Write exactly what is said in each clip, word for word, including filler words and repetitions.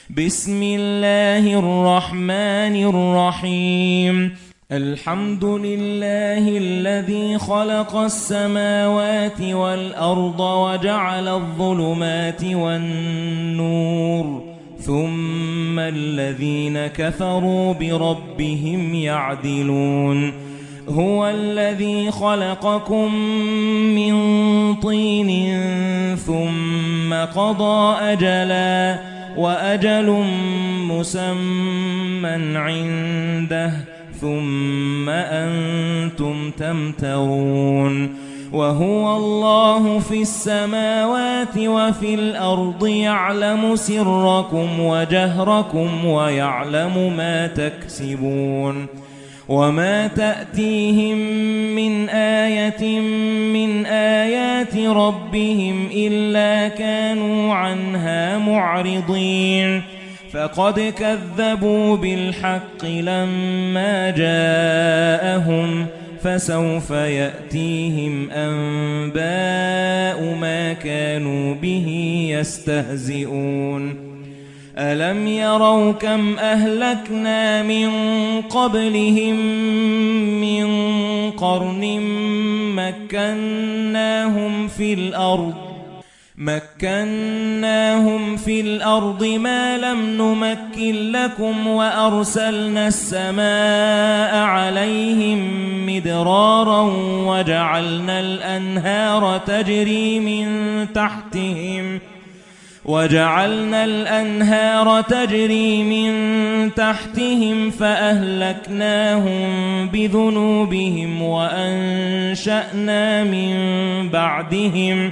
بسم الله الرحمن الرحيم الحمد لله الذي خلق السماوات والأرض وجعل الظلمات والنور ثم الذين كفروا بربهم يعدلون هو الذي خلقكم من طين ثم قضى أجلا وأجل مسمى عنده ثم أنتم تمترون وهو الله في السماوات وفي الأرض يعلم سركم وجهركم ويعلم ما تكسبون وما تأتيهم من آية من آيات ربهم إلا كانوا عنها معرضين فقد كذبوا بالحق لما جاءهم فسوف يأتيهم أنباء ما كانوا به يستهزئون ألم يروا كم أهلكنا من قبلهم من قرن مكناهم في الأرض مكناهم في الأرض ما لم نمكن لكم وأرسلنا السماء عليهم مدرارا وجعلنا الأنهار تجري من تحتهم وجعلنا الأنهار تجري من تحتهم فأهلكناهم بذنوبهم وأنشأنا من بعدهم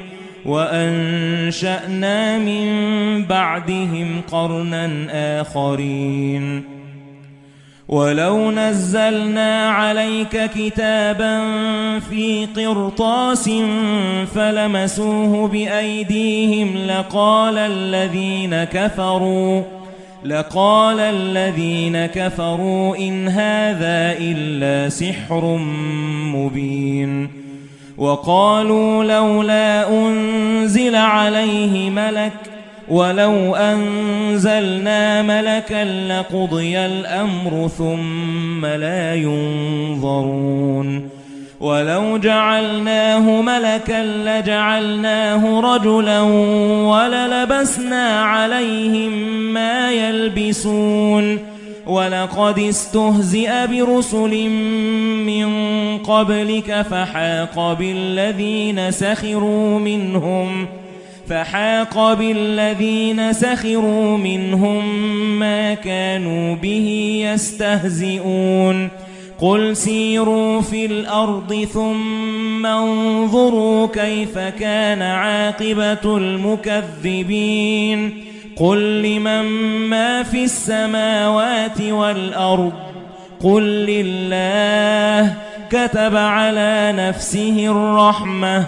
وأنشأنا من بعدهم قرنا آخرين ولو نزلنا عليك كتابا في قرطاس فلمسوه بأيديهم لقال الذين كفروا لقال الذين كفروا إن هذا إلا سحر مبين وقالوا لولا أنزل عليه ملك ولو أنزلنا ملكا لقضي الأمر ثم لا ينظرون ولو جعلناه ملكا لجعلناه رجلا وللبسنا عليهم ما يلبسون ولقد استهزئ برسل من قبلك فحاق بالذين سخروا منهم فحاق بالذين سخروا منهم ما كانوا به يستهزئون قل سيروا في الأرض ثم انظروا كيف كان عاقبة المكذبين قل لمن ما في السماوات والأرض قل لله كتب على نفسه الرحمة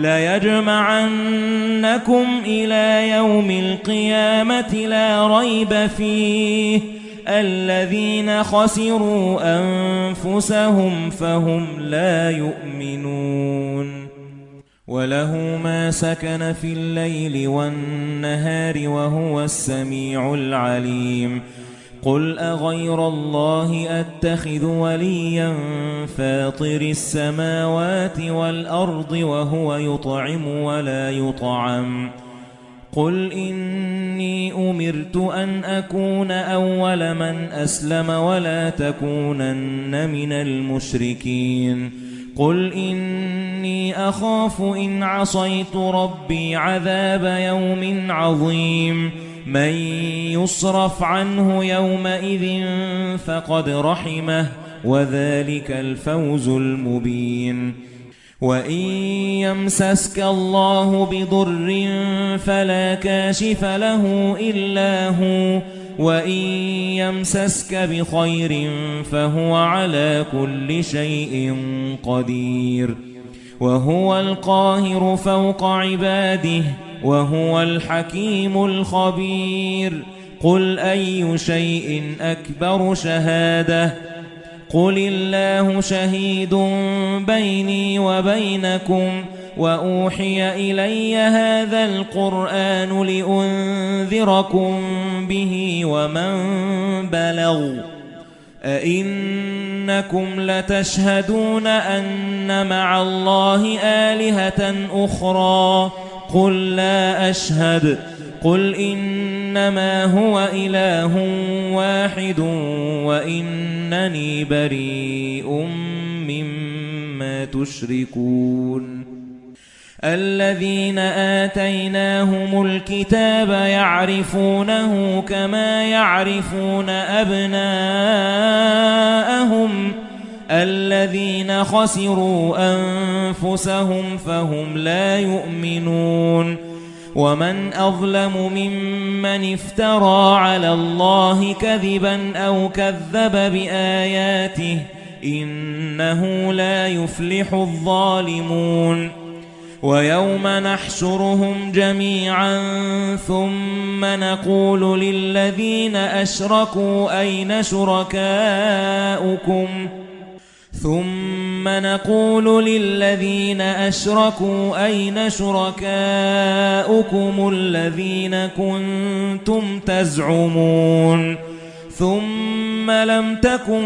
ليجمعنكم إلى يوم القيامة لا ريب فيه الذين خسروا أنفسهم فهم لا يؤمنون وله ما سكن في الليل والنهار وهو السميع العليم قل أغير الله أتخذ وليا فاطر السماوات والأرض وهو يطعم ولا يطعم قل إني أمرت أن أكون أول من أسلم ولا تكونن من المشركين قل إني أخاف إن عصيت ربي عذاب يوم عظيم من يصرف عنه يومئذ فقد رحمه وذلك الفوز المبين وإن يمسسك الله بضر فلا كاشف له إلا هو وإن يمسسك بخير فهو على كل شيء قدير وهو القاهر فوق عباده وهو الحكيم الخبير قل أي شيء أكبر شهادة قل الله شهيد بيني وبينكم وأوحي إلي هذا القرآن لأنذركم به ومن بلغ أئنكم لتشهدون أن مع الله آلهة أخرى قل لا أشهد قل إنما هو إله واحد وإنني بريء مما تشركون الذين آتيناهم الكتاب يعرفونه كما يعرفون أبناءهم الذين خسروا أنفسهم فهم لا يؤمنون ومن أظلم ممن افترى على الله كذبا أو كذب بآياته إنه لا يفلح الظالمون ويوم نحشرهم جميعا ثم نقول للذين أشركوا أين شركاؤكم ثم نقول للذين أشركوا أين شركاؤكم الذين كنتم تزعمون ثم لم تكن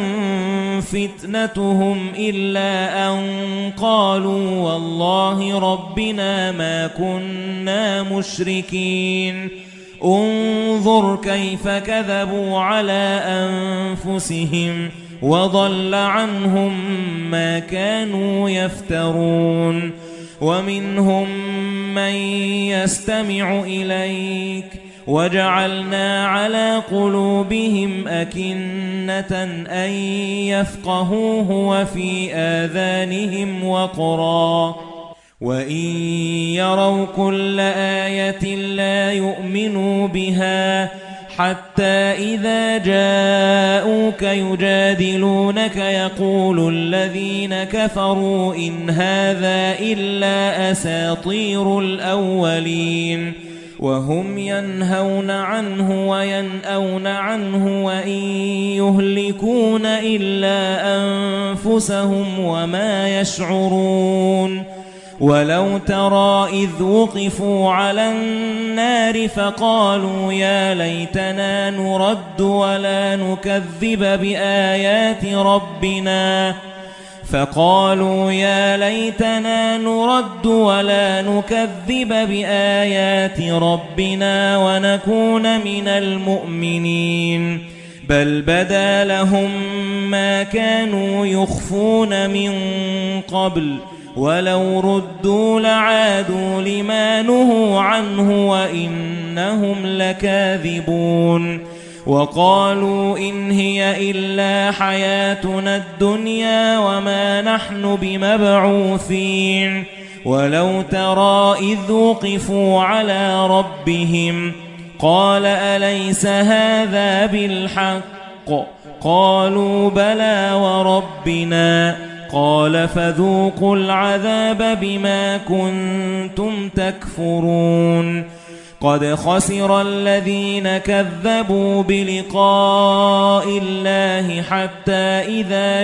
فتنتهم إلا أن قالوا والله ربنا ما كنا مشركين انظر كيف كذبوا على أنفسهم وضل عنهم ما كانوا يفترون ومنهم من يستمع إليك وجعلنا على قلوبهم أكنة أن يفقهوه وفي آذانهم وقرا وإن يروا كل آية لا يؤمنوا بها حتى إذا جاءوك يجادلونك يقول الذين كفروا إن هذا إلا أساطير الأولين وهم ينهون عنه وينأون عنه وإن يهلكون إلا أنفسهم وما يشعرون ولو ترى إذ وقفوا على النار فقالوا يا ليتنا نرد ولا نكذب بآيات ربنا فقالوا يا ليتنا نرد ولا نكذب بآيات ربنا ونكون من المؤمنين بل بدا لهم ما كانوا يخفون من قبل ولو ردوا لعادوا لما نهوا عنه وإنهم لكاذبون وقالوا إن هي إلا حياتنا الدنيا وما نحن بمبعوثين ولو ترى إذ وقفوا على ربهم قال أليس هذا بالحق قالوا بلى وربنا قال فذوقوا العذاب بما كنتم تكفرون قد خسر الذين كذبوا بلقاء الله حتى إذا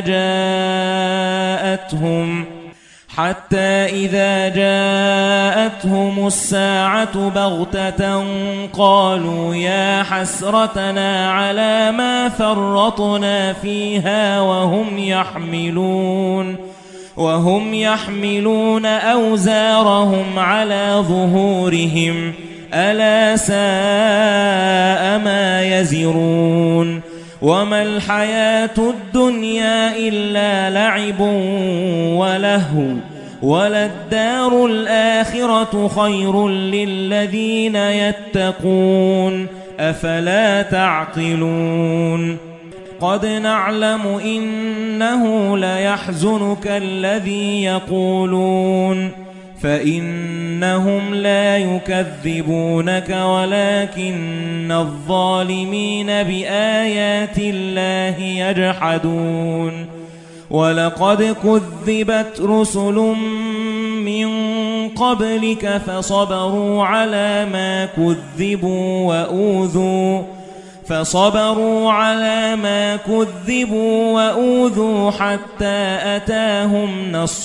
جاءتهم حتى إذا جاءتهم الساعة بغتة قالوا يا حسرتنا على ما فرطنا فيها وهم يحملون وهم يحملون أوزارهم على ظهورهم ألا ساء ما يزرون وما الحياة الدنيا إلا لعب ولهو وللدار الآخرة خير للذين يتقون أفلا تعقلون قد نعلم إنه ليحزنك الذي يقولون فإنهم لا يكذبونك ولكن الظالمين بآيات الله يجحدون ولقد كذبت رسل من قبلك فصبروا على ما كذبوا وأوذوا فصبروا على ما كذبوا وأوذوا حتى أتاهم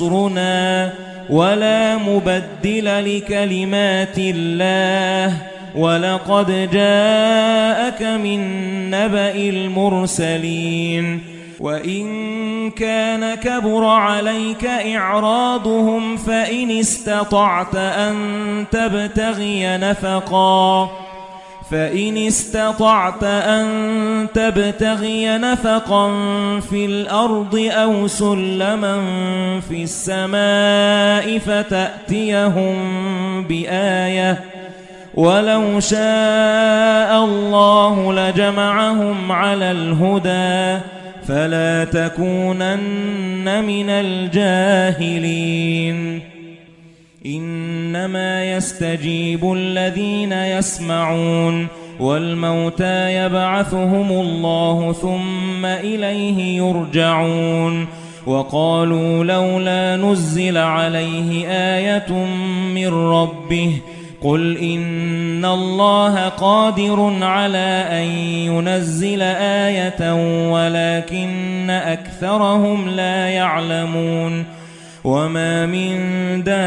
نصرنا ولا مبدل لكلمات الله وَلَقَدْ جَاءَكَ مِن نَّبَإِ الْمُرْسَلِينَ وَإِن كَانَ كَبُرَ عَلَيْكَ إِعْرَاضُهُمْ فَإِنِ اسْتَطَعْتَ أَن تَبْتَغِيَ نَفَقًا فَإِنِ اسْتَطَعْتَ أَن تَبْتَغِيَ نَفَقًا فِي الْأَرْضِ أَوْ سُلَّمًا فِي السَّمَاءِ فَتَأْتِيَهُم بِآيَةٍ وَلَوْ شَاءَ اللَّهُ لَجَمَعَهُمْ عَلَى الْهُدَى فَلَا تَكُونَنَّ مِنَ الْجَاهِلِينَ إِنَّمَا يَسْتَجِيبُ الَّذِينَ يَسْمَعُونَ وَالْمَوْتَى يَبْعَثُهُمُ اللَّهُ ثُمَّ إِلَيْهِ يُرْجَعُونَ وَقَالُوا لَوْلَا نُزِّلَ عَلَيْهِ آيَةٌ مِّن رَّبِّهِ قُلْ إِنَّ اللَّهَ قَادِرٌ عَلَى أَن يُنَزِّلَ آيَةً وَلَكِنَّ أَكْثَرَهُمْ لَا يَعْلَمُونَ وَمَا مِن دَابَّةٍ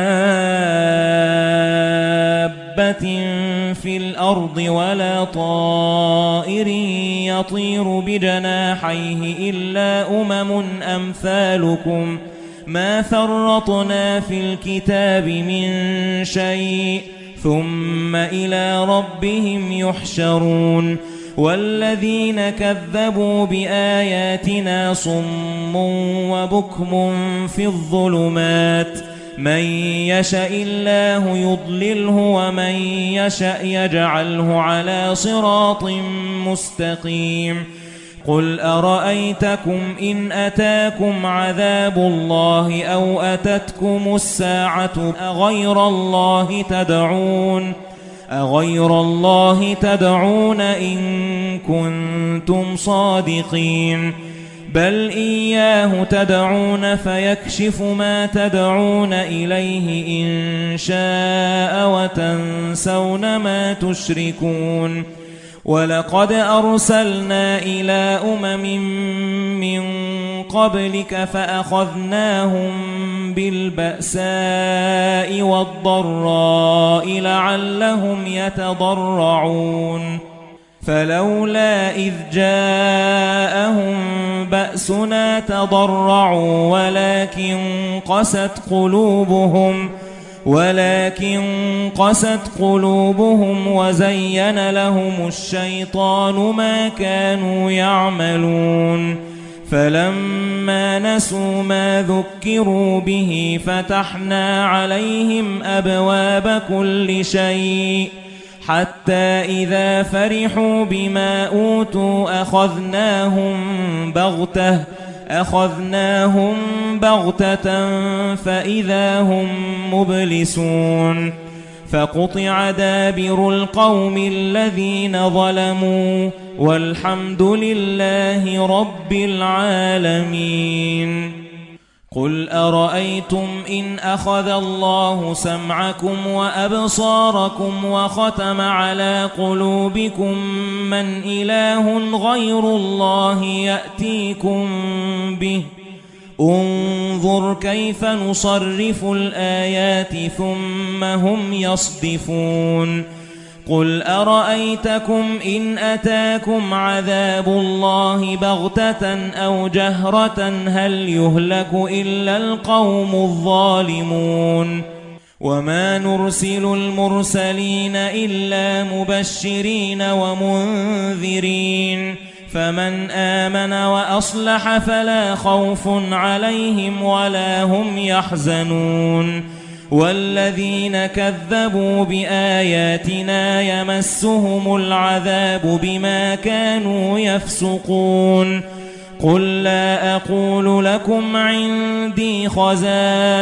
فِي الْأَرْضِ وَلَا طَائِرٍ يَطِيرُ بِجَنَاحَيْهِ إِلَّا أُمَمٌ أَمْثَالُكُمْ مَا فَرَّطْنَا فِي الْكِتَابِ مِن شَيْءٍ ثُمَّ إِلَى رَبِّهِمْ يُحْشَرُونَ وَالَّذِينَ كَذَّبُوا بِآيَاتِنَا صُمٌّ وَبُكْمٌ فِي الظُّلُمَاتِ مَن يَشَإِ اللَّهُ يُضْلِلْهُ وَمَن يَشَأْ يَجْعَلْهُ عَلَى صِرَاطٍ مُسْتَقِيمٍ قُلْ أَرَأَيْتَكُمْ إِنْ أَتَاكُمْ عَذَابُ اللَّهِ أَوْ أَتَتْكُمُ السَّاعَةُ أَغَيْرَ اللَّهِ تَدْعُونَ أَغَيْرَ اللَّهِ تَدْعُونَ إِن كُنتُمْ صَادِقِينَ بَلْ إِيَّاهُ تَدْعُونَ فَيَكْشِفُ مَا تَدْعُونَ إِلَيْهِ إِن شَاءَ وَتَنسَوْنَ مَا تُشْرِكُونَ وَلَقَدْ أَرْسَلْنَا إِلَى أُمَمٍ مِّن قَبْلِكَ فَأَخَذْنَاهُم بِالْبَأْسَاءِ وَالضَّرَّاءِ لَعَلَّهُمْ يَتَضَرَّعُونَ فَلَوْلَا إِذْ جَاءَهُم بَأْسُنَا تَضَرَّعُوا وَلَكِن قَسَتْ قُلُوبُهُمْ ولكن قست قلوبهم وزين لهم الشيطان ما كانوا يعملون فلما نسوا ما ذكروا به فتحنا عليهم أبواب كل شيء حتى إذا فرحوا بما أوتوا أخذناهم بغتة أخذناهم بغتة فإذا هم مبلسون فقطع دابر القوم الذين ظلموا والحمد لله رب العالمين قل أرأيتم إن أخذ الله سمعكم وأبصاركم وختم على قلوبكم من إله غير الله يأتيكم به انظر كيف نصرف الآيات ثم هم يصدفون قل أرأيتكم إن أتاكم عذاب الله بغتة أو جهرة هل يهلك إلا القوم الظالمون وما نرسل المرسلين إلا مبشرين ومنذرين فمن آمن وأصلح فلا خوف عليهم ولا هم يحزنون والذين كذبوا بآياتنا يمسهم العذاب بما كانوا يفسقون قل لا أقول لكم عندي خزائن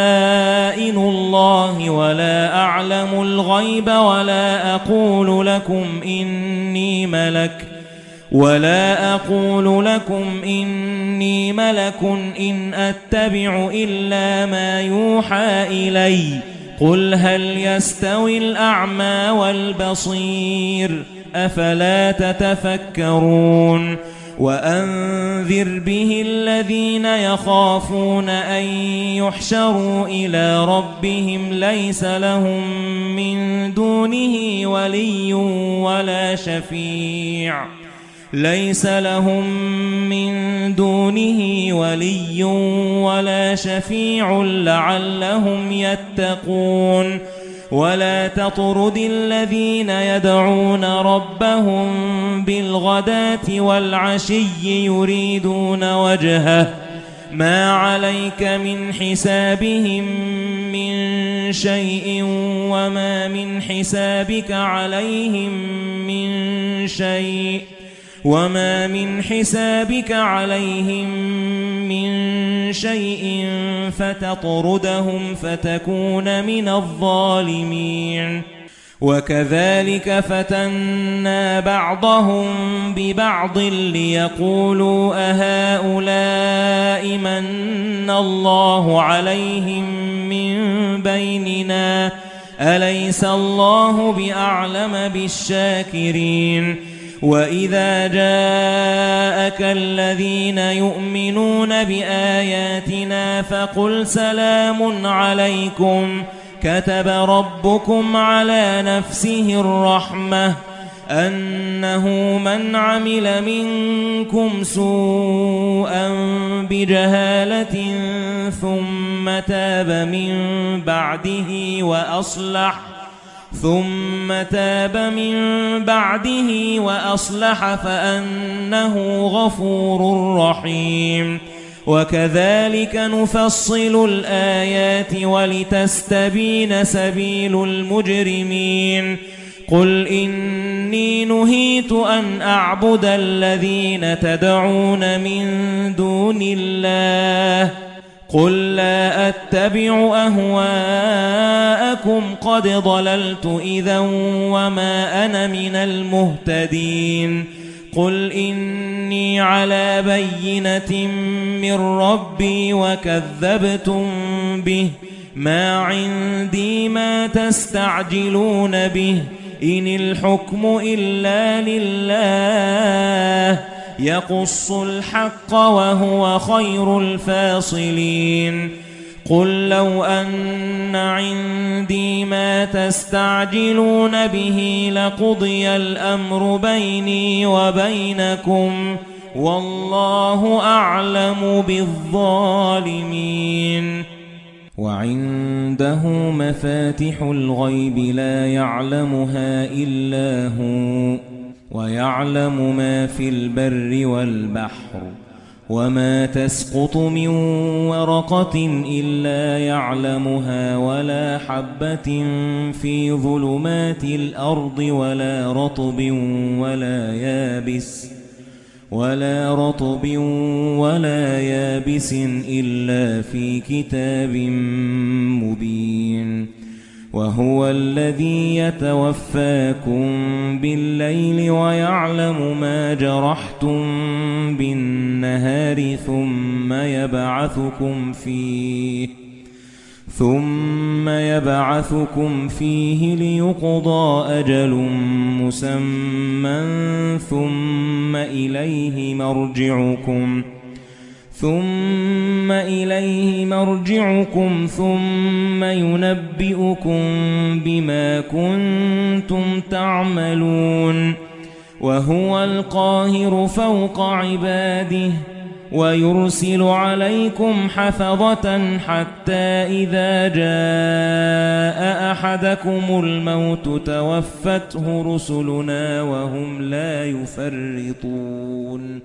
الله ولا أعلم الغيب ولا أقول لكم إني ملك ولا أقول لكم إني ملك إن أتبع إلا ما يوحى إلي قل هل يستوي الأعمى والبصير أفلا تتفكرون وأنذر به الذين يخافون أن يحشروا إلى ربهم ليس لهم من دونه ولي ولا شفيع ليس لهم من دونه ولي ولا شفيع لعلهم يتقون ولا تطرد الذين يدعون ربهم بالغداة والعشي يريدون وجهه ما عليك من حسابهم من شيء وما من حسابك عليهم من شيء وما من حسابك عليهم من شيء فتطردهم فتكون من الظالمين وكذلك فتنا بعضهم ببعض ليقولوا أهؤلاء من الله عليهم من بيننا أليس الله بأعلم بالشاكرين وَإِذَا جَاءَكَ الَّذِينَ يُؤْمِنُونَ بِآيَاتِنَا فَقُلْ سَلَامٌ عَلَيْكُمْ كَتَبَ رَبُّكُمْ عَلَى نَفْسِهِ الرَّحْمَةَ أَنَّهُ مَنْ عَمِلَ مِنكُمْ سُوءًا بِجَهَالَةٍ ثُمَّ تَابَ مِن بَعْدِهِ وَأَصْلَحَ ثُمَّ تَابَ مِن بَعْدِهِ وَأَصْلَحَ فَأَنَّهُ غَفُورٌ رَّحِيمٌ وَكَذَلِكَ نُفَصِّلُ الْآيَاتِ وَلِتَسْتَبِينَ سَبِيلُ الْمُجْرِمِينَ قُلْ إِنِّي نُهِيتُ أَنْ أَعْبُدَ الَّذِينَ تَدْعُونَ مِن دُونِ اللَّهِ قُل لَّا أَتَّبِعُ أَهْوَاءَكُمْ قَدْ ضَلَلْتُ إِذًا وَمَا أَنَا مِنَ الْمُهْتَدِينَ قُلْ إِنِّي عَلَى بَيِّنَةٍ مِّن رَّبِّي وَكَذَّبْتُم بِهِ مَا عِندِي مَا تَسْتَعْجِلُونَ بِهِ إِنِ الْحُكْمُ إِلَّا لِلَّهِ يَقُصُّ الْحَقَّ وَهُوَ خَيْرُ الْفَاصِلِينَ قُل لَّوْ أَنَّ عِندِي مَا تَسْتَعْجِلُونَ بِهِ لَقُضِيَ الْأَمْرُ بَيْنِي وَبَيْنَكُمْ وَاللَّهُ أَعْلَمُ بِالظَّالِمِينَ وَعِندَهُ مَفَاتِحُ الْغَيْبِ لَا يَعْلَمُهَا إِلَّا هُوَ وَيَعْلَمُ مَا فِي الْبَرِّ وَالْبَحْرِ وَمَا تَسْقُطُ مِنْ وَرَقَةٍ إِلَّا يَعْلَمُهَا وَلَا حَبَّةٍ فِي ظُلُمَاتِ الْأَرْضِ وَلَا رَطْبٍ وَلَا يَابِسٍ وَلَا رَطْبٍ وَلَا يَابِسٍ إِلَّا فِي كِتَابٍ مُبِينٍ وَهُوَ الَّذِي يَتَوَفَّاكُم بِاللَّيْلِ وَيَعْلَمُ مَا جَرَحْتُم بِالنَّهَارِ ثُمَّ يَبْعَثُكُم فِيهِ ثُمَّ يَبْعَثُكُم فِيهِ لِيُقْضَى أَجَلٌ مُّسَمًّى ثُمَّ إِلَيْهِ مَرْجِعُكُمْ ثُمَّ إِلَيْهِ مَرْجِعُكُمْ ثُمَّ يُنَبِّئُكُم بِمَا كُنتُمْ تَعْمَلُونَ وَهُوَ الْقَاهِرُ فَوْقَ عِبَادِهِ وَيُرْسِلُ عَلَيْكُمْ حَفَظَةً حَتَّى إِذَا جَاءَ أَحَدَكُمُ الْمَوْتُ تَوَفَّتْهُ رُسُلُنَا وَهُمْ لَا يُفَرِّطُونَ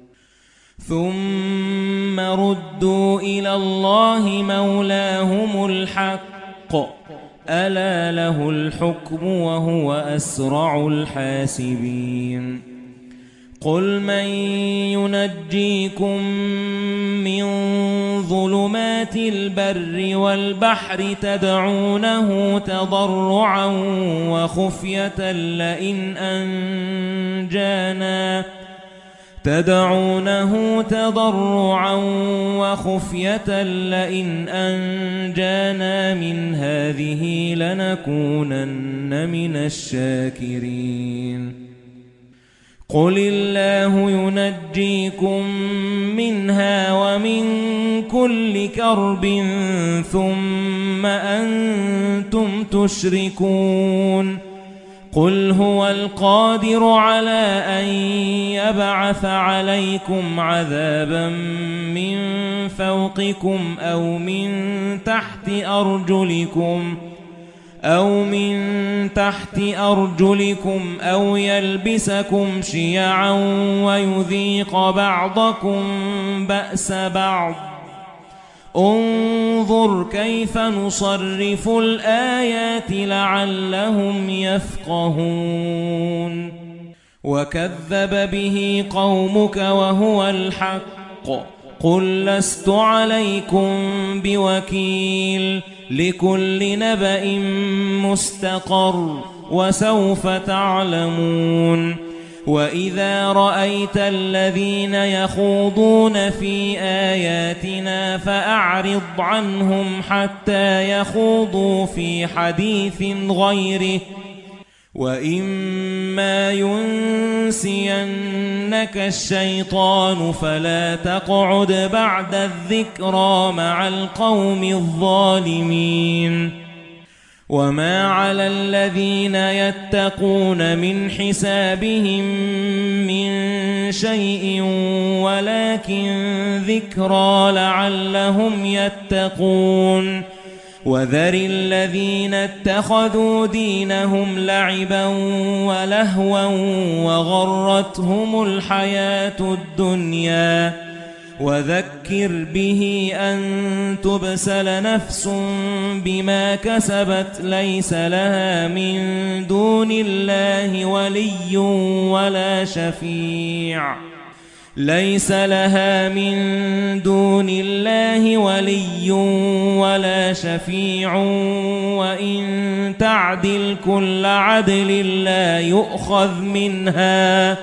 ثُمَّ رُدُّوا إِلَى اللَّهِ مَوْلَاهُمُ الْحَقِّ أَلَا لَهُ الْحُكْمُ وَهُوَ أَسْرَعُ الْحَاسِبِينَ قُلْ مَن يُنَجِّيكُم مِّن ظُلُمَاتِ الْبَرِّ وَالْبَحْرِ تَدْعُونَهُ تَضَرُّعًا وَخُفْيَةً لَّئِنْ أَنجَانَا تدعونه تضرعا وخفية لئن أنجانا من هذه لنكونن من الشاكرين قل الله ينجيكم منها ومن كل كرب ثم أنتم تشركون قل هو القادر على أن يبعث عليكم عذابا من فوقكم أو من تحت أرجلكم أو من تحت أرجلكم أو يلبسكم شيعا ويذيق بعضكم بأس بعض انظر كيف نصرف الآيات لعلهم يفقهون وكذب به قومك وهو الحق قل لست عليكم بوكيل لكل نبأ مستقر وسوف تعلمون وإذا رأيت الذين يخوضون في آياتنا فأعرض عنهم حتى يخوضوا في حديث غيره وإما ينسينك الشيطان فلا تقعد بعد الذكرى مع القوم الظالمين وما على الذين يتقون من حسابهم من شيء ولكن ذكرى لعلهم يتقون وذر الذين اتخذوا دينهم لعبا ولهوا وغرتهم الحياة الدنيا وذكر به أن تبسل نفس بما كسبت ليس لها من دون الله ولي ولا شفيع ليس لها من دون الله ولي ولا شفيع وإن تعدل كل عدل لا يؤخذ منها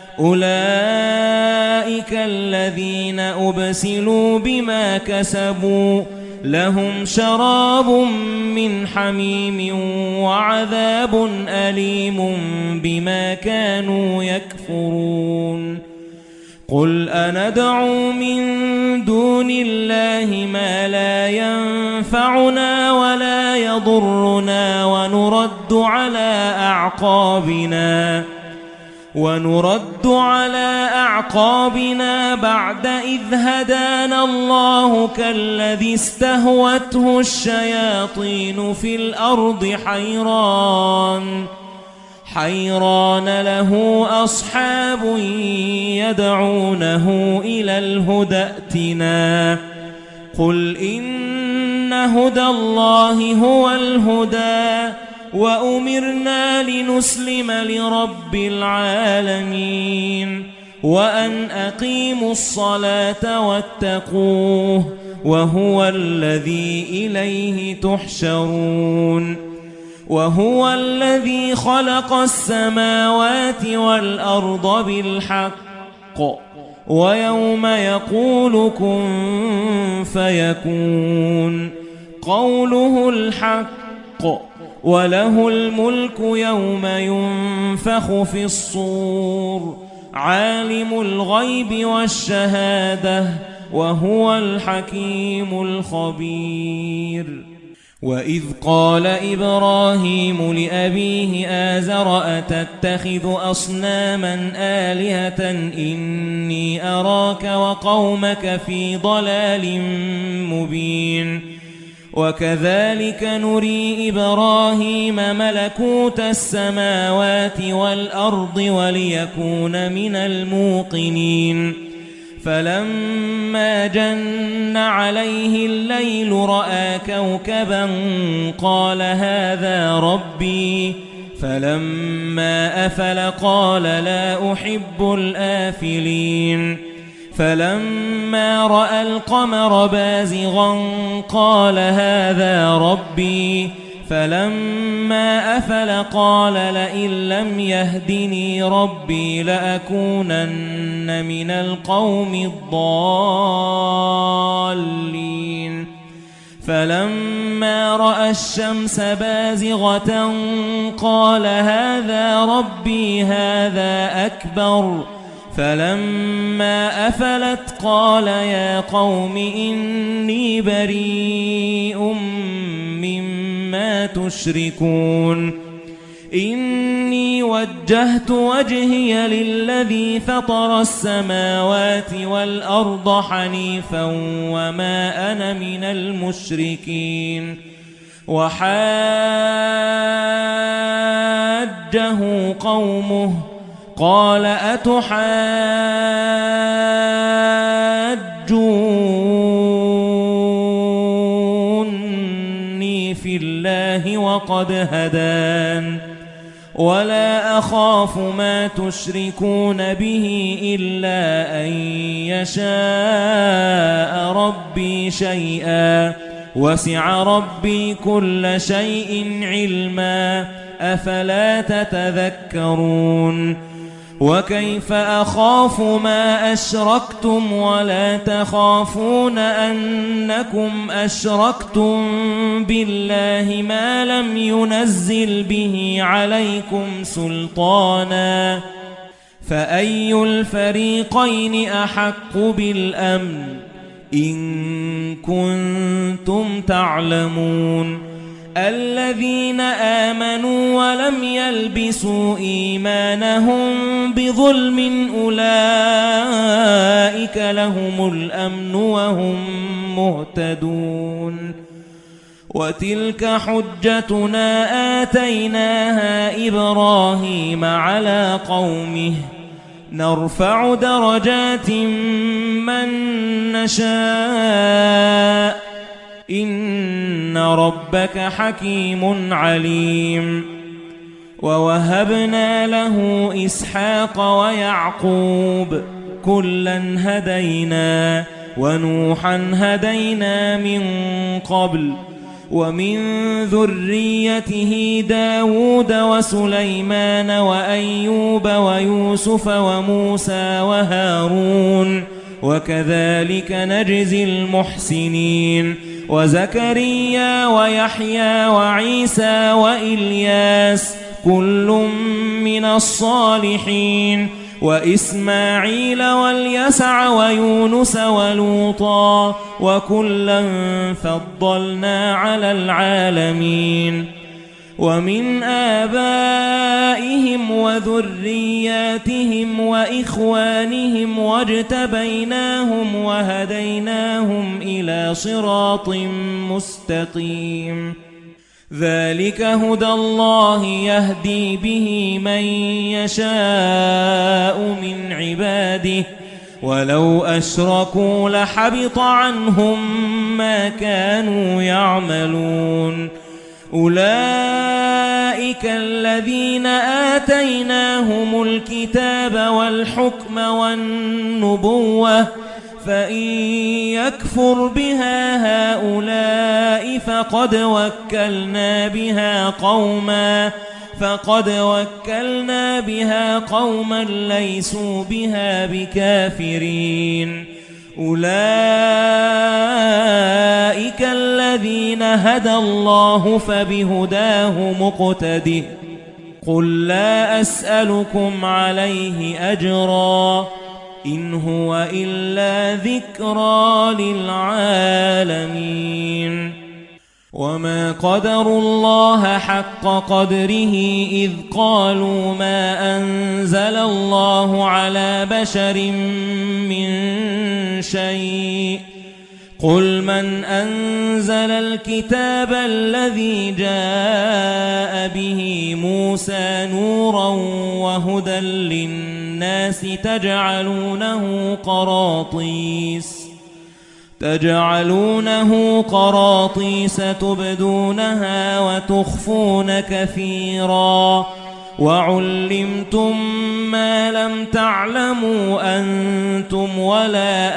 أولئك الذين أبسلوا بما كسبوا لهم شراب من حميم وعذاب أليم بما كانوا يكفرون قل أندعو من دون الله ما لا ينفعنا ولا يضرنا ونرد على أعقابنا ونرد على أعقابنا بعد إذ هدانا الله كالذي استهوته الشياطين في الأرض حيران حيران له أصحاب يدعونه إلى الهدى ائتنا قل إن هدى الله هو الهدى وأمرنا لنسلم لرب العالمين وأن أقيموا الصلاة واتقوه وهو الذي إليه تحشرون وهو الذي خلق السماوات والأرض بالحق ويوم يقول كن فيكون قوله الحق وله الملك يوم ينفخ في الصور عالم الغيب والشهادة وهو الحكيم الخبير وإذ قال إبراهيم لأبيه آزر أتتخذ أصناما آلهة إني أراك وقومك في ضلال مبين وكذلك نري إبراهيم ملكوت السماوات والأرض وليكون من الموقنين فلما جن عليه الليل رأى كوكبا قال هذا ربي فلما أفل قال لا أحب الآفلين فلما رأى القمر بازغا قال هذا ربي فلما أفل قال لئن لم يهدني ربي لأكونن من القوم الضالين فلما رأى الشمس بازغة قال هذا ربي هذا أكبر فلما أفلت قال يا قوم إني بريء مما تشركون إني وجهت وجهي للذي فطر السماوات والأرض حنيفا وما أنا من المشركين وحاجه قومه قال أتحاجوني في الله وقد هدان ولا أخاف ما تشركون به إلا أن يشاء ربي شيئا وسع ربي كل شيء علما أفلا تتذكرون وكيف أخاف ما أشركتم ولا تخافون أنكم أشركتم بالله ما لم ينزل به عليكم سلطانا فأي الفريقين أحق بالأمن إن كنتم تعلمون الذين آمنوا ولم يلبسوا إيمانهم بظلم أولئك لهم الأمن وهم مهتدون وتلك حجتنا آتيناها إبراهيم على قومه نرفع درجات من نشاء إن ربك حكيم عليم ووهبنا له إسحاق ويعقوب كلا هدينا ونوحا هدينا من قبل ومن ذريته داود وسليمان وأيوب ويوسف وموسى وهارون وكذلك نجزي المحسنين وزكريا ويحيى وعيسى وإلياس كل من الصالحين وإسماعيل واليسع ويونس ولوطا وكلا فضلنا على العالمين ومن آبائهم وذرياتهم وإخوانهم واجتبيناهم وهديناهم إلى صراط مستقيم ذلك هدى الله يهدي به من يشاء من عباده ولو أشركوا لحبط عنهم ما كانوا يعملون أولئك الذين آتيناهم الكتاب والحكم والنبوة فإن يكفر بها هؤلاء فقد وكلنا بها قوما فقد وكلنا بها قوما ليسوا بها بكافرين أولئك الذين هدى الله فبهداه مقتده قل لا أسألكم عليه أجرا إن هو إلا ذكرى للعالمين وما قدروا الله حق قدره إذ قالوا ما أنزل الله على بشر من شيء قل من أنزل الكتاب الذي جاء به موسى نورا وهدى للناس تجعلونه قراطيس تجعلونه قراطيس تبدونها وتخفون كثيرا وعلمتم ما لم تعلموا أنتم ولا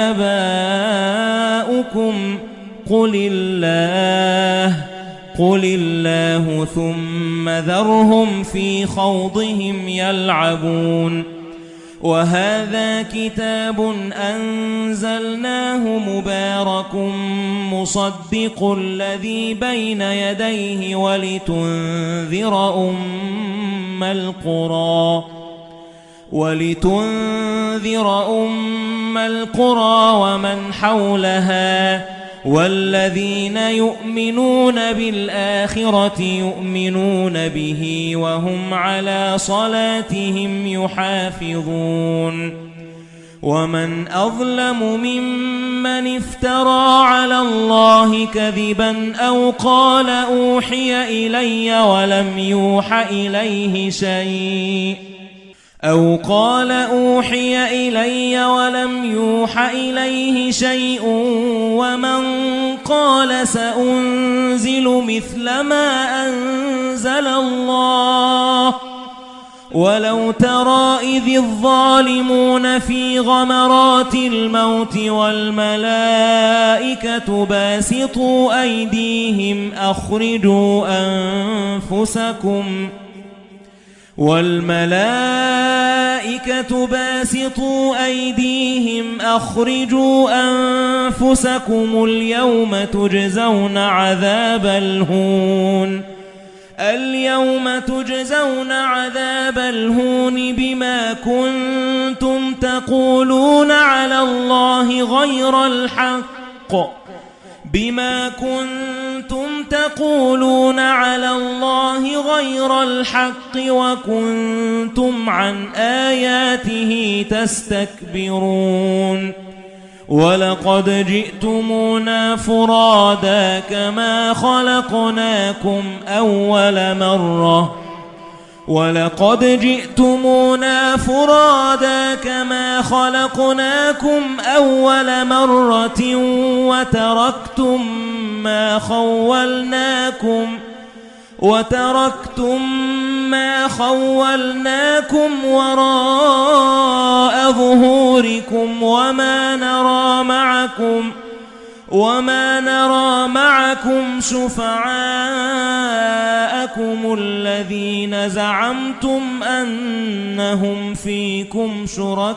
آباؤكم قل الله قل الله ثم ذرهم في خوضهم يلعبون وهذا كتاب أنزلناه مبارك مصدق الذي بين يديه ولتنذر أم القرى ولتنذر أم القرى ومن حولها والذين يؤمنون بالآخرة يؤمنون به وهم على صلاتهم يحافظون ومن أظلم ممن افترى على الله كذبا أو قال أوحي إلي ولم يوح إليه شيء أو قال أوحي إلي ولم يوح إليه شيء ومن قال سأنزل مثل ما أنزل الله ولو ترى إذ الظالمون في غمرات الموت والملائكة باسطوا أيديهم أخرجوا أنفسكم والملائكة باسطوا أيديهم أخرجوا أنفسكم اليوم تجزون عذاب الهون اليوم تجزون عذاب الهون بما كنتم تقولون على الله غير الحق بما كنتم تقولون على الله غير الحق وكنتم عن آياته تستكبرون ولقد جئتمونا فرادا كما خلقناكم أول مرة ولقد جئتمونا فرادا كما خلقناكم أول مرة وتركتم ما خولناكم وتركتم ما خولناكم وراء ظهوركم وما نرى معكم وما نرى معكم شفعاءكم الذين زعمتم أنهم فيكم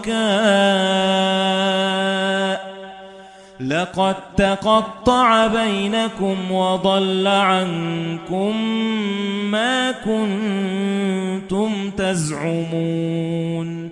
شركاء لقد تقطع بينكم وضل عنكم ما كنتم تزعمون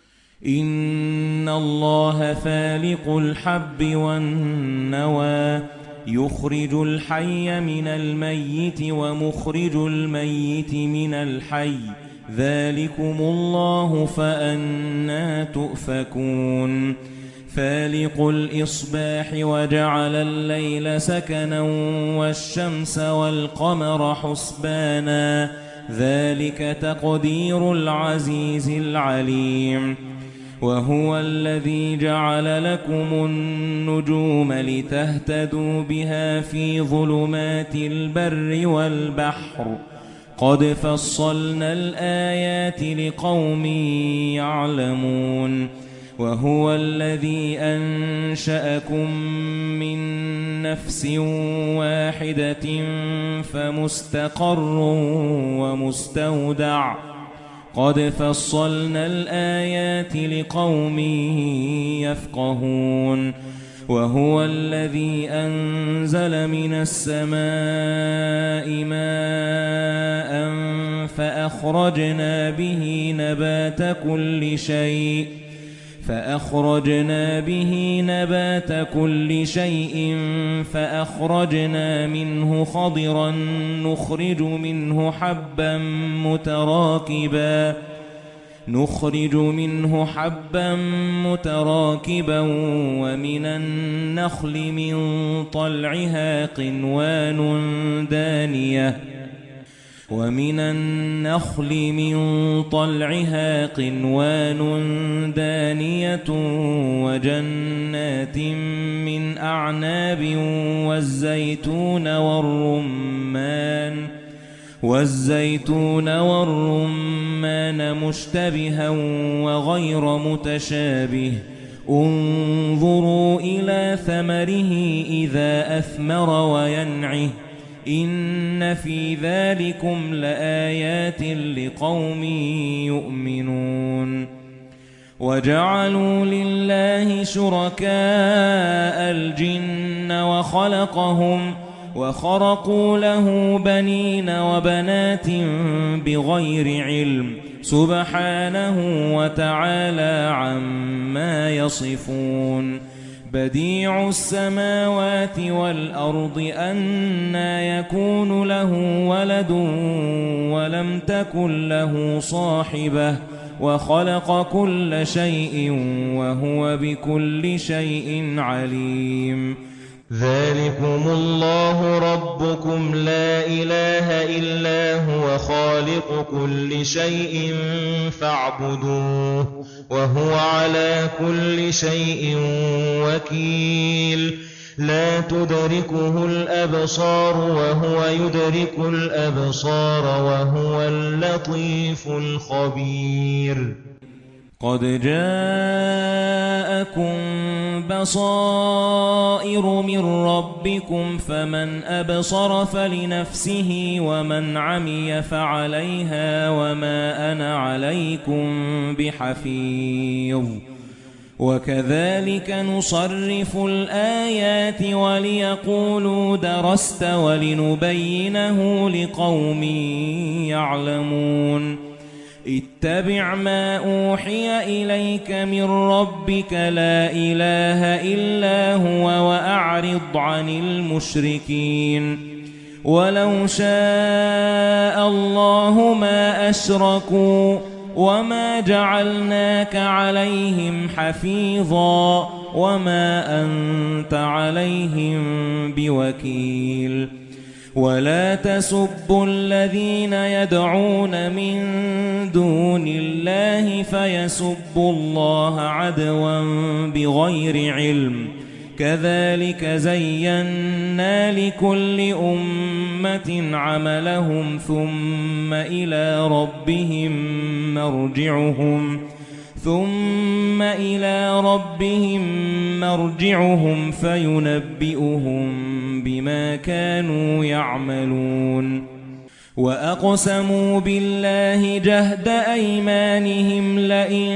إن الله فالق الحب والنوى يخرج الحي من الميت ومخرج الميت من الحي ذلكم الله فأنى تؤفكون فالق الإصباح وجعل الليل سكنا والشمس والقمر حسبانا ذلك تقدير العزيز العليم وهو الذي جعل لكم النجوم لتهتدوا بها في ظلمات البر والبحر قد فصلنا الآيات لقوم يعلمون وهو الذي أنشأكم من نفس واحدة فمستقر ومستودع قد فصلنا الآيات لقوم يفقهون وهو الذي أنزل من السماء ماء فأخرجنا به نبات كل شيء فأخرجنا به نبات كل شيء فأخرجنا منه خضرا نخرج منه حبا متراكبا نخرج منه حبا متراكبا ومن النخل من طلعها قنوان دانية ومن النخل من طلعها قنوان دانية وجنات من أعناب والزيتون والرمان والزيتون والرمان مشتبها وغير متشابه انظروا إلى ثمره إذا أثمر وينعه إن في ذلكم لآيات لقوم يؤمنون وجعلوا لله شركاء الجن وخلقهم وخرقوا له بنين وبنات بغير علم سبحانه وتعالى عما يصفون بديع السماوات والأرض أنى يكون له ولد ولم تكن له صاحبة وخلق كل شيء وهو بكل شيء عليم ذلكم الله ربكم لا إله إلا هو خالق كل شيء فاعبدوه وهو على كل شيء وكيل لا تدركه الأبصار وهو يدرك الأبصار وهو اللطيف الخبير قد جاءكم بصائر من ربكم فمن أبصر فلنفسه ومن عمي فعليها وما أنا عليكم بحفيظ وكذلك نصرف الآيات وليقولوا درست ولنبينه لقوم يعلمون اتبع ما أوحي إليك من ربك لا إله إلا هو وأعرض عن المشركين ولو شاء الله ما أشركوا وما جعلناك عليهم حفيظا وما أنت عليهم بوكيل ولا تسبوا الذين يدعون من دون الله فيسبوا الله عدوا بغير علم كذلك زينا لكل أمة عملهم ثم إلى ربهم مرجعهم ثم إلى ربهم مرجعهم فينبئهم بما كانوا يعملون وأقسموا بالله جهد أيمانهم لئن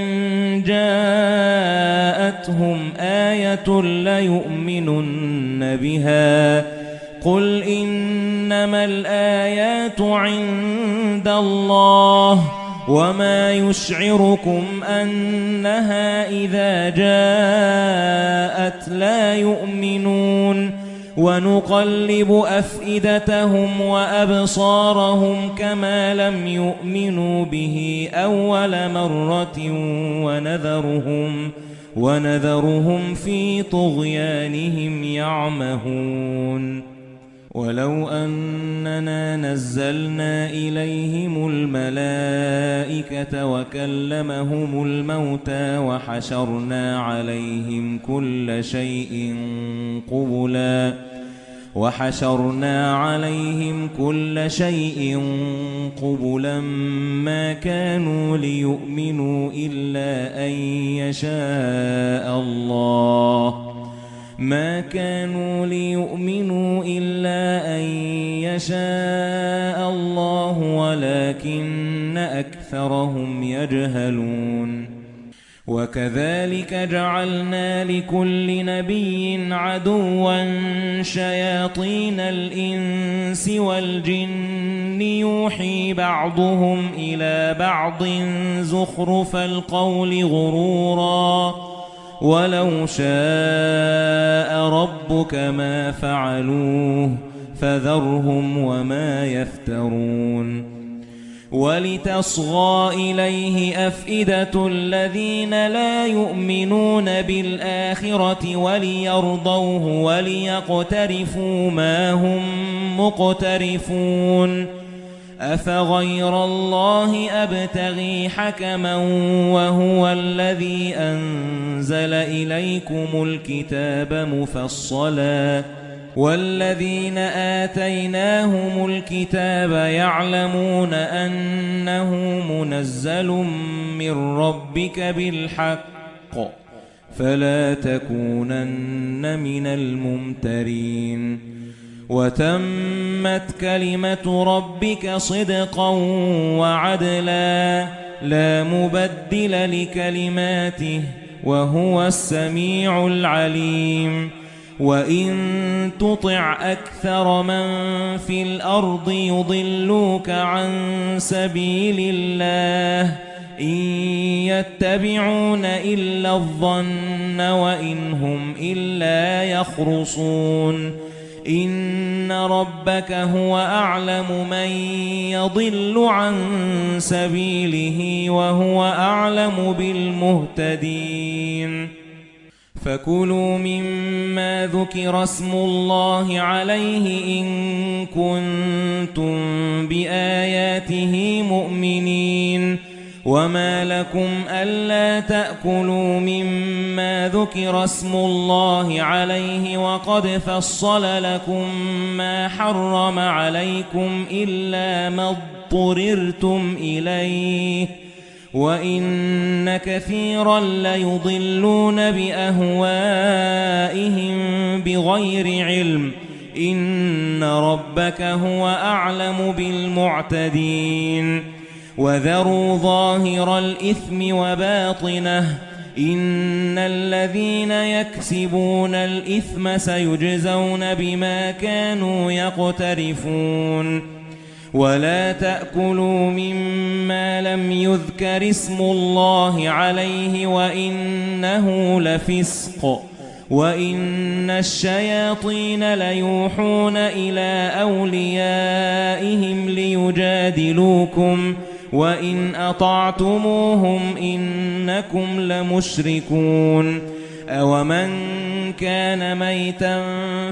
جاءتهم آية ليؤمنن بها قل إنما الآيات عند الله وما يشعركم أنها إذا جاءت لا يؤمنون ونقلب أفئدتهم وأبصارهم كما لم يؤمنوا به أول مرة ونذرهم ونذرهم في طغيانهم يعمهون ولو أننا نزلنا إليهم الملائكة وكلمهم الموتى وحشرنا عليهم كل شيء قبلا وحشرنا عليهم كل شيء قبلا ما كانوا ليؤمنوا إلا أن يشاء الله ما كانوا ليؤمنوا إلا أن يشاء الله ولكن أكثرهم يجهلون وكذلك جعلنا لكل نبي عدوا شياطين الإنس والجن يوحي بعضهم إلى بعض زخرف القول غرورا ولو شاء ربك ما فعلوه فذرهم وما يفترون ولتصغى إليه أفئدة الذين لا يؤمنون بالآخرة وليرضوه وليقترفوا ما هم مقترفون أفغير الله أبتغي حكما وهو الذي أنزل إليكم الكتاب مفصلا والذين آتيناهم الكتاب يعلمون أنه منزل من ربك بالحق فلا تكونن من الممترين وتمت كلمة ربك صدقا وعدلا لا مبدل لكلماته وهو السميع العليم وإن تطع أكثر من في الأرض يضلوك عن سبيل الله إن يتبعون إلا الظن وإن هم إلا يخرصون إن ربك هو أعلم من يضل عن سبيله وهو أعلم بالمهتدين فكلوا مما ذكر اسم الله عليه إن كنتم بآياته مؤمنين وما لكم ألا تأكلوا مما ذكر اسم الله عليه وقد فصل لكم ما حرم عليكم إلا ما اضطررتم إليه وإن كثيرا ليضلون بأهوائهم بغير علم إن ربك هو أعلم بالمعتدين وذروا ظاهر الإثم وباطنه إن الذين يكسبون الإثم سيجزون بما كانوا يقترفون ولا تأكلوا مما لم يذكر اسم الله عليه وإنه لفسق وإن الشياطين ليوحون إلى أوليائهم ليجادلوكم وإن أطعتموهم إنكم لمشركون أومن كان ميتا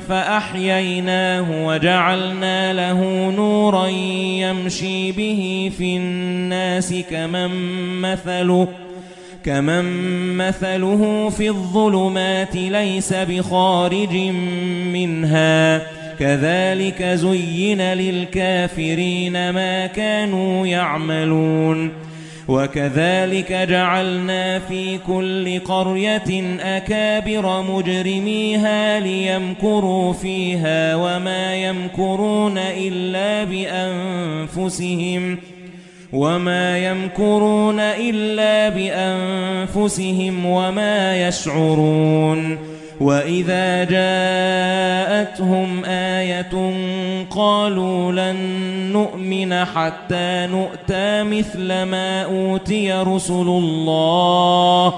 فأحييناه وجعلنا له نورا يمشي به في الناس كمن مثله كمن مثله في الظلمات ليس بخارج منها كذلك زين للكافرين ما كانوا يعملون وكذلك جعلنا في كل قرية أكابر مجرميها ليمكروا فيها وما يمكرون إلا بأنفسهم وما يمكرون إلا بأنفسهم وما يشعرون وإذا جاءتهم آية قالوا لن نؤمن حتى نؤتى مثل ما أوتي رسل الله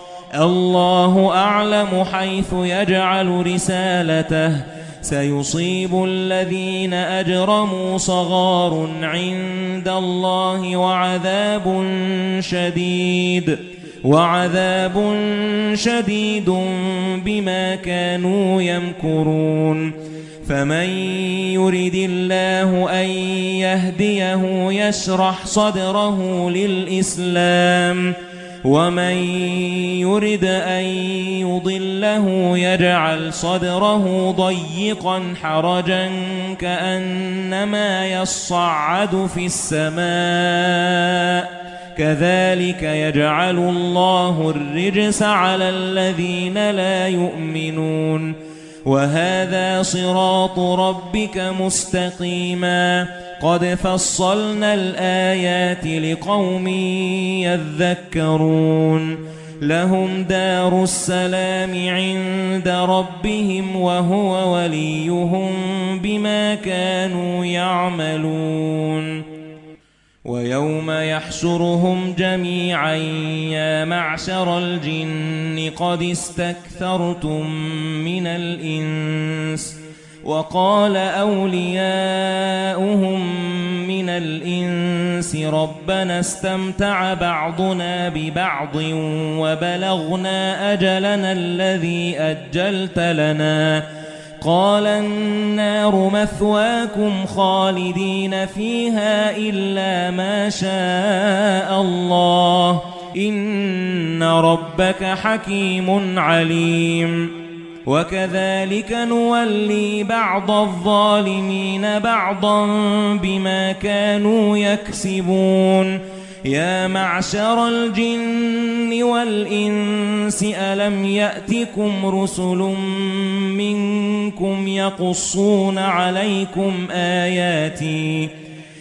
الله أعلم حيث يجعل رسالته سيصيب الذين أجرموا صغار عند الله وعذاب شديد وعذاب شديد بما كانوا يمكرون فمن يرد الله أن يهديه يشرح صدره للإسلام ومن يرد أن يضله يجعل صدره ضيقا حرجا كأنما يصعد في السماء كذلك يجعل الله الرجس على الذين لا يؤمنون وهذا صراط ربك مستقيما قد فصلنا الآيات لقوم يذكرون لهم دار السلام عند ربهم وهو وليهم بما كانوا يعملون ويوم يحشرهم جميعا يا معشر الجن قد استكثرتم من الإنس وقال أولياؤهم من الإنس ربنا استمتع بعضنا ببعض وبلغنا أجلنا الذي أجلت لنا قال النار مثواكم خالدين فيها إلا ما شاء الله إن ربك حكيم عليم وكذلك نولي بعض الظالمين بعضا بما كانوا يكسبون يا معشر الجن والإنس ألم يأتكم رسل منكم يقصون عليكم آياتي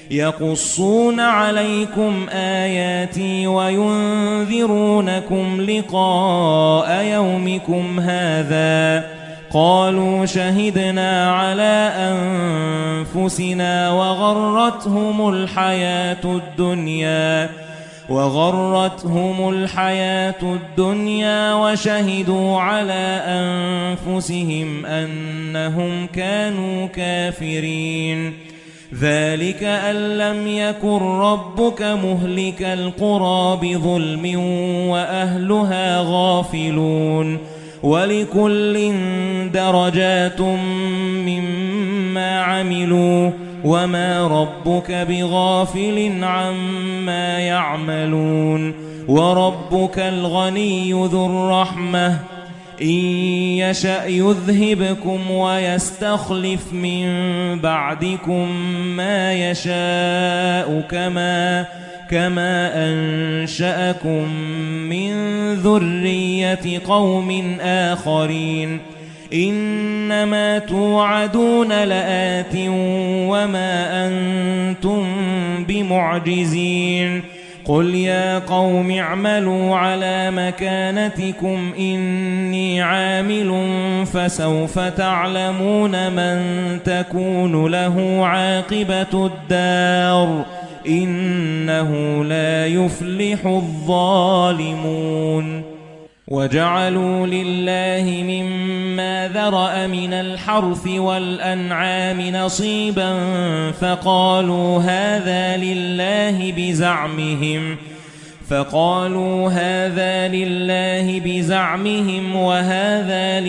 يقصون عليكم آياتي وينذرونكم لقاء يومكم هذا قالوا شهدنا على أنفسنا وغرتهم الحياة الدنيا وغرتهم الحياة الدنيا وشهدوا على أنفسهم أنهم كانوا كافرين ذلك أن لم يكن ربك مهلك القرى بظلم وأهلها غافلون ولكل درجات مما عملوا وما ربك بغافل عما يعملون وربك الغني ذو الرحمة إن يشأ يذهبكم ويستخلف من بعدكم ما يشاء كما كما أنشأكم من ذرية قوم آخرين إنما توعدون لآت وما أنتم بمعجزين قل يا قوم اعملوا على مكانتكم إني عامل فسوف تعلمون من تكون له عاقبة الدار إنه لا يفلح الظالمون وجعلوا لله مما ذرأ من الحرث والأنعام نصيبا فقالوا هذا لله بزعمهم فقالوا هذا لله بزعمهم وهذا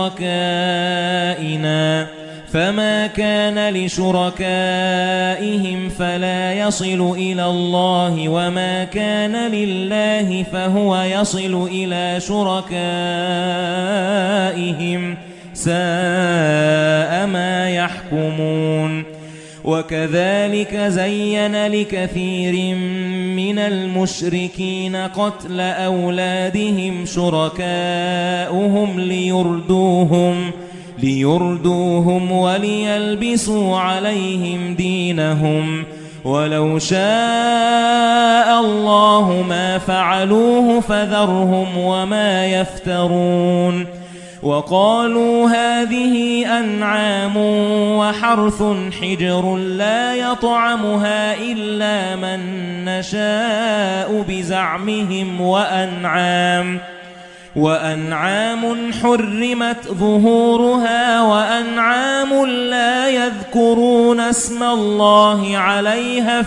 لشركائنا فما كان لشركائهم فلا يصل إلى الله وما كان لله فهو يصل إلى شركائهم ساء ما يحكمون وكذلك زين لكثير من المشركين قتل أولادهم شركاؤهم ليردوهم ليردوهم وليلبسوا عليهم دينهم ولو شاء الله ما فعلوه فذرهم وما يفترون وقالوا هذه أنعام وحرث حجر لا يطعمها إلا من نشاء بزعمهم وأنعام وأنعام حرمت ظهورها وأنعام لا يذكرون اسم الله عليها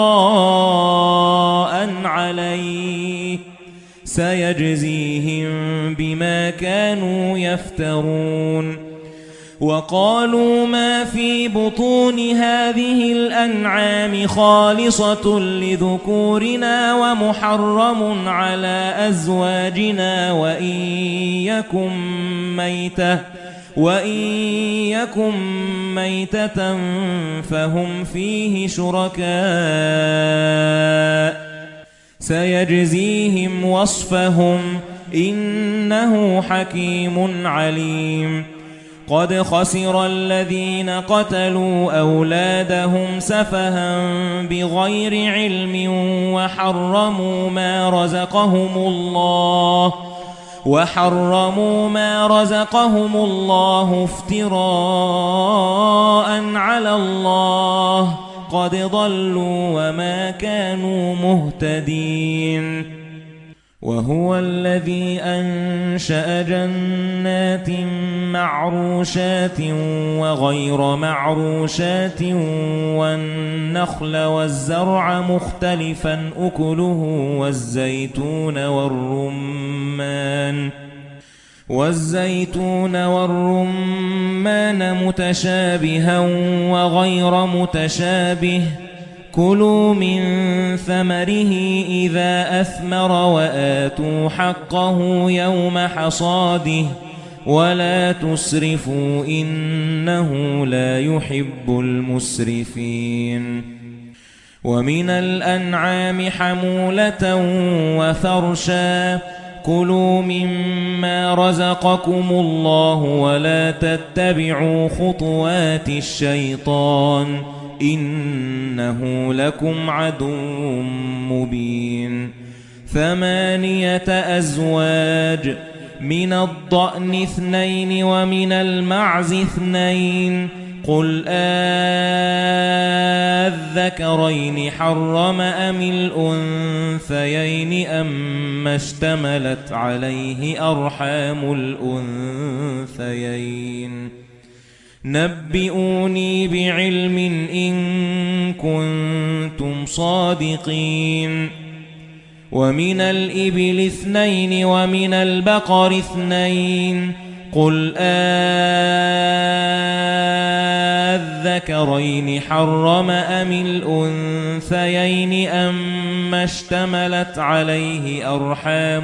افتراء عليه سيجزيهم بما كانوا يفترون وقالوا ما في بطون هذه الأنعام خالصة لذكورنا ومحرم على أزواجنا وإن يكن ميتة وإن يكن ميتة فهم فيه شركاء سيجزيهم وصفهم إنه حكيم عليم قد خسر الذين قتلوا أولادهم سفها بغير علم وحرموا ما رزقهم الله وحرموا ما رزقهم الله افتراء على الله قد ضلوا وما كانوا مهتدين وهو الذي أنشأ جنات معروشات وغير معروشات والنخل والزرع مختلفا أكله والزيتون والرمان والزيتون والرمان متشابها وغير متشابه كلوا من ثمره إذا أثمر وآتوا حقه يوم حصاده ولا تسرفوا إنه لا يحب المسرفين ومن الأنعام حمولة وفرشا كلوا مما رزقكم الله ولا تتبعوا خطوات الشيطان إنه لكم عدو مبين ثمانية أزواج من الضأن اثنين ومن المعز اثنين قل أذكرين حرم أم الأنثيين أم اشتملت عليه أرحام الأنثيين نبئوني بعلم إن كنتم صادقين ومن الإبل اثنين ومن البقر اثنين قل أذكرين حرم أم الأنثيين أم اشتملت عليه أرحام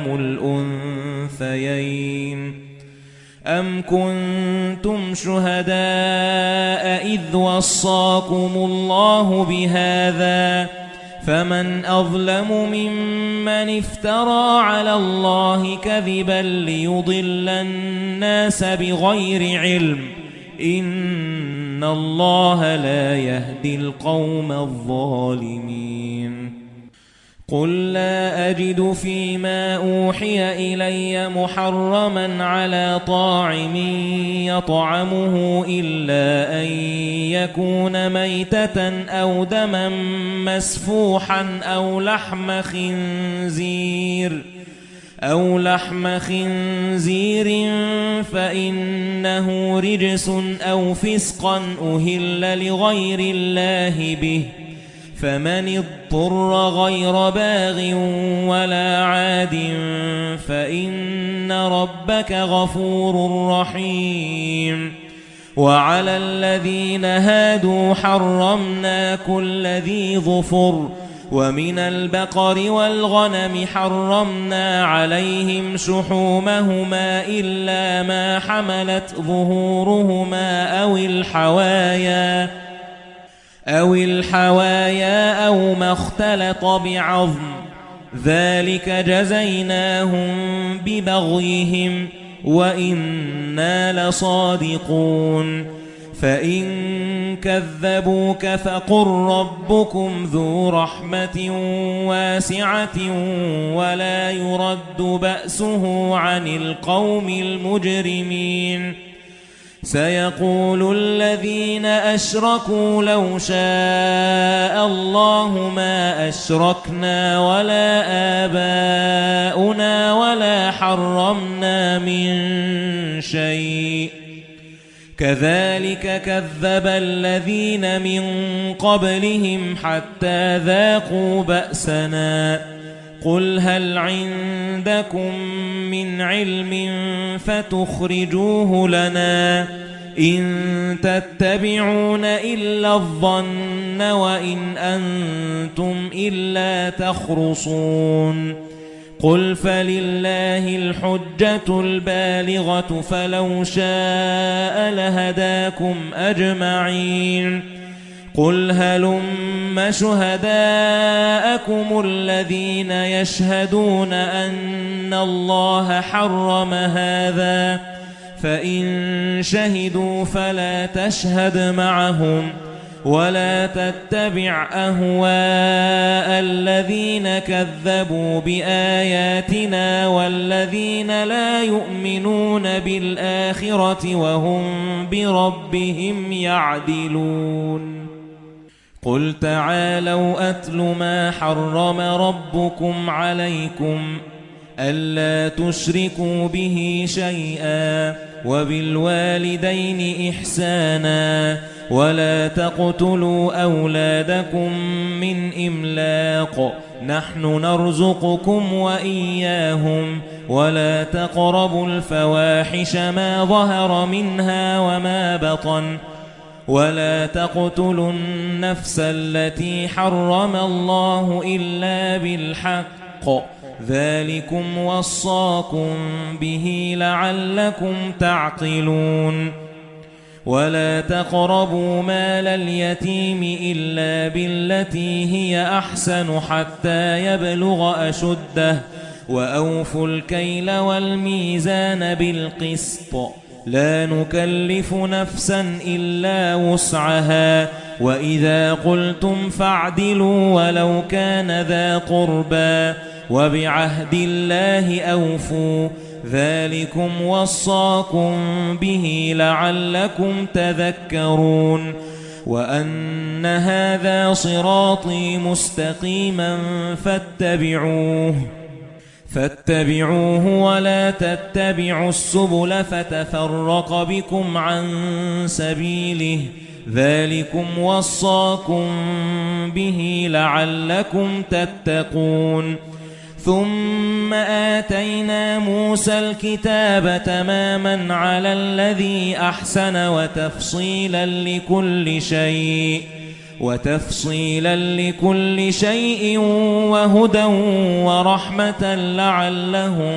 الأنثيين أم كنتم شهداء إذ وصاكم الله بهذا فمن أظلم ممن افترى على الله كذبا ليضل الناس بغير علم إن الله لا يهدي القوم الظالمين قل لا أجد فيما أوحي إلي محرما على طاعم يطعمه إلا أن يكون ميتة أو دما مسفوحا أو لحم خنزير أو لحم خنزير فإنه رجس أو فسقا أهل لغير الله به فمن اضطر غير باغ ولا عاد فإن ربك غفور رحيم وعلى الذين هادوا حرمنا كل ذي ظفر ومن البقر والغنم حرمنا عليهم شحومهما إلا ما حملت ظهورهما أو الحوايا أو الحوايا أو ما اختلط بعظم ذلك جزيناهم ببغيهم وإنا لصادقون فإن كذبوك فقل ربكم ذو رحمة واسعة ولا يرد بأسه عن القوم المجرمين سيقول الذين أشركوا لو شاء الله ما أشركنا ولا آباؤنا ولا حرمنا من شيء كذلك كذب الذين من قبلهم حتى ذاقوا بأسنا قل هل عندكم من علم فتخرجوه لنا إن تتبعون إلا الظن وإن أنتم إلا تخرصون قل فلله الحجة البالغة فلو شاء لهداكم أجمعين قل هلم شهداءكم الذين يشهدون أن الله حرم هذا فإن شهدوا فلا تشهد معهم ولا تتبع أهواء الذين كذبوا بآياتنا والذين لا يؤمنون بالآخرة وهم بربهم يعدلون قل تعالوا أتل ما حرم ربكم عليكم ألا تشركوا به شيئا وبالوالدين إحسانا ولا تقتلوا أولادكم من إملاق نحن نرزقكم وإياهم ولا تقربوا الفواحش ما ظهر منها وما بطن ولا تقتلوا النفس التي حرم الله إلا بالحق ذلكم وصاكم به لعلكم تعقلون ولا تقربوا مال اليتيم إلا بالتي هي أحسن حتى يبلغ أشده وأوفوا الكيل والميزان بالقسط لا نكلف نفسا إلا وسعها وإذا قلتم فاعدلوا ولو كان ذا قربى وبعهد الله أوفوا ذلكم وصاكم به لعلكم تذكرون وأن هذا صراطي مستقيما فاتبعوه فاتبعوه ولا تتبعوا السبل فتفرق بكم عن سبيله ذلكم وصاكم به لعلكم تتقون ثم آتينا موسى الكتاب تماما على الذي أحسن وتفصيلا لكل شيء وتفصيلا لكل شيء وهدى ورحمة لعلهم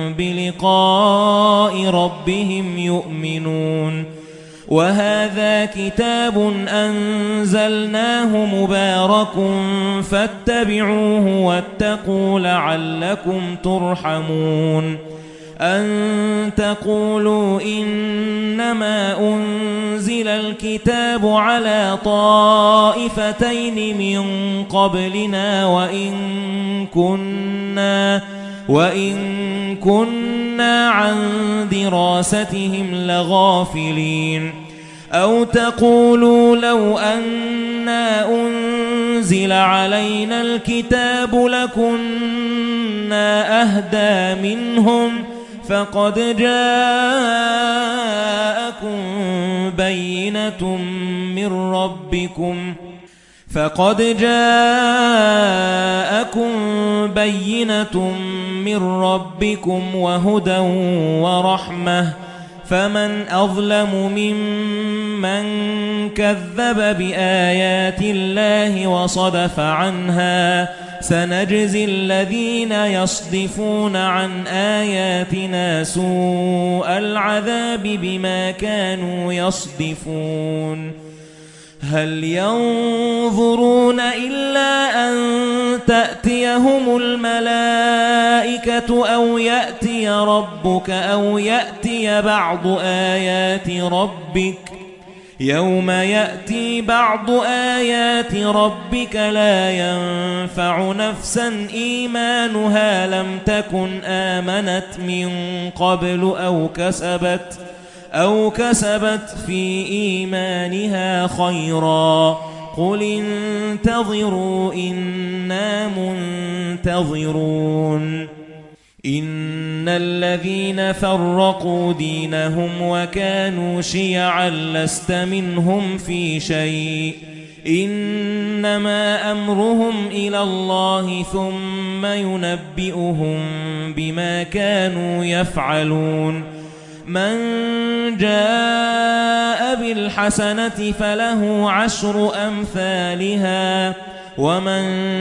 بلقاء ربهم يؤمنون وهذا كتاب أنزلناه مبارك فاتبعوه واتقوا لعلكم ترحمون أن تقولوا إنما أنزل الكتاب على طائفتين من قبلنا وإن كنا وإن كنا عن دراستهم لغافلين أو تقولوا لو أنا أنزل علينا الكتاب لكنا أهدى منهم فقد جاءكم بينة من ربكم فقد جاءكم بينة من ربكم وهدى ورحمة فمن أظلم ممن كذب بآيات الله وصدف عنها سنجزي الذين يصدفون عن آياتنا سوء العذاب بما كانوا يصدفون هل ينظرون إلا أن تأتيهم الملائكة أو يأتي ربك أو يأتي بعض آيات ربك يوم يأتي بعض آيات ربك لا ينفع نفسا إيمانها لم تكن آمنت من قبل أو كسبت أو كسبت في إيمانها خيرا قل انتظروا إنا منتظرون إن الذين فرقوا دينهم وكانوا شيعا لست منهم في شيء إنما أمرهم إلى الله ثم ينبئهم بما كانوا يفعلون من جاء بالحسنة فله عشر أمثالها ومن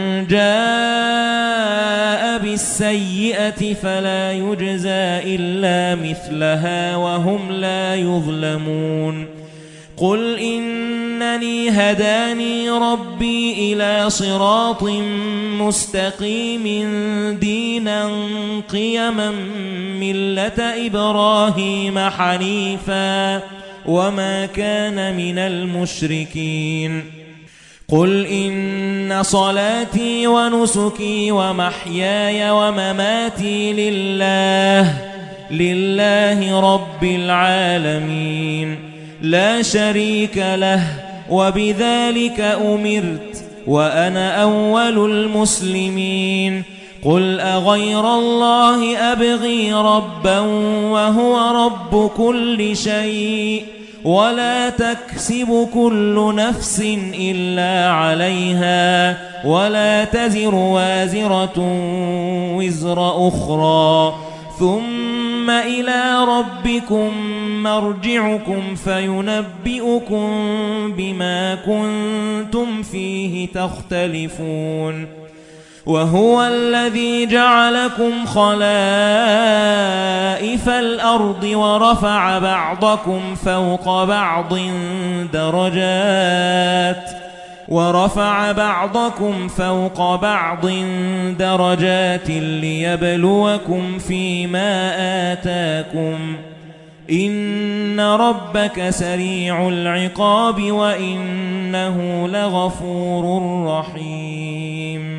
جاء بالسيئة فلا يجزى إلا مثلها وهم لا يظلمون قل إنني هداني ربي إلى صراط مستقيم دينا قيما ملة إبراهيم حنيفا وما كان من المشركين قل إن صلاتي ونسكي ومحياي ومماتي لله لله رب العالمين لا شريك له وبذلك أمرت وأنا أول المسلمين قل أغير الله أبغي ربا وهو رب كل شيء ولا تكسب كل نفس إلا عليها ولا تزر وازرة وزر أخرى ثم إلى ربكم مرجعكم فينبئكم بما كنتم فيه تختلفون وهو الذي جعلكم خلائف الأرض ورفع بعضكم فوق بعض درجات ورفع بعضكم فوق بعض درجات ليبلوكم فيما آتاكم إِنَّ رَبَّكَ سَرِيعُ الْعِقَابِ وَإِنَّهُ لَغَفُورٌ رَّحِيمٌ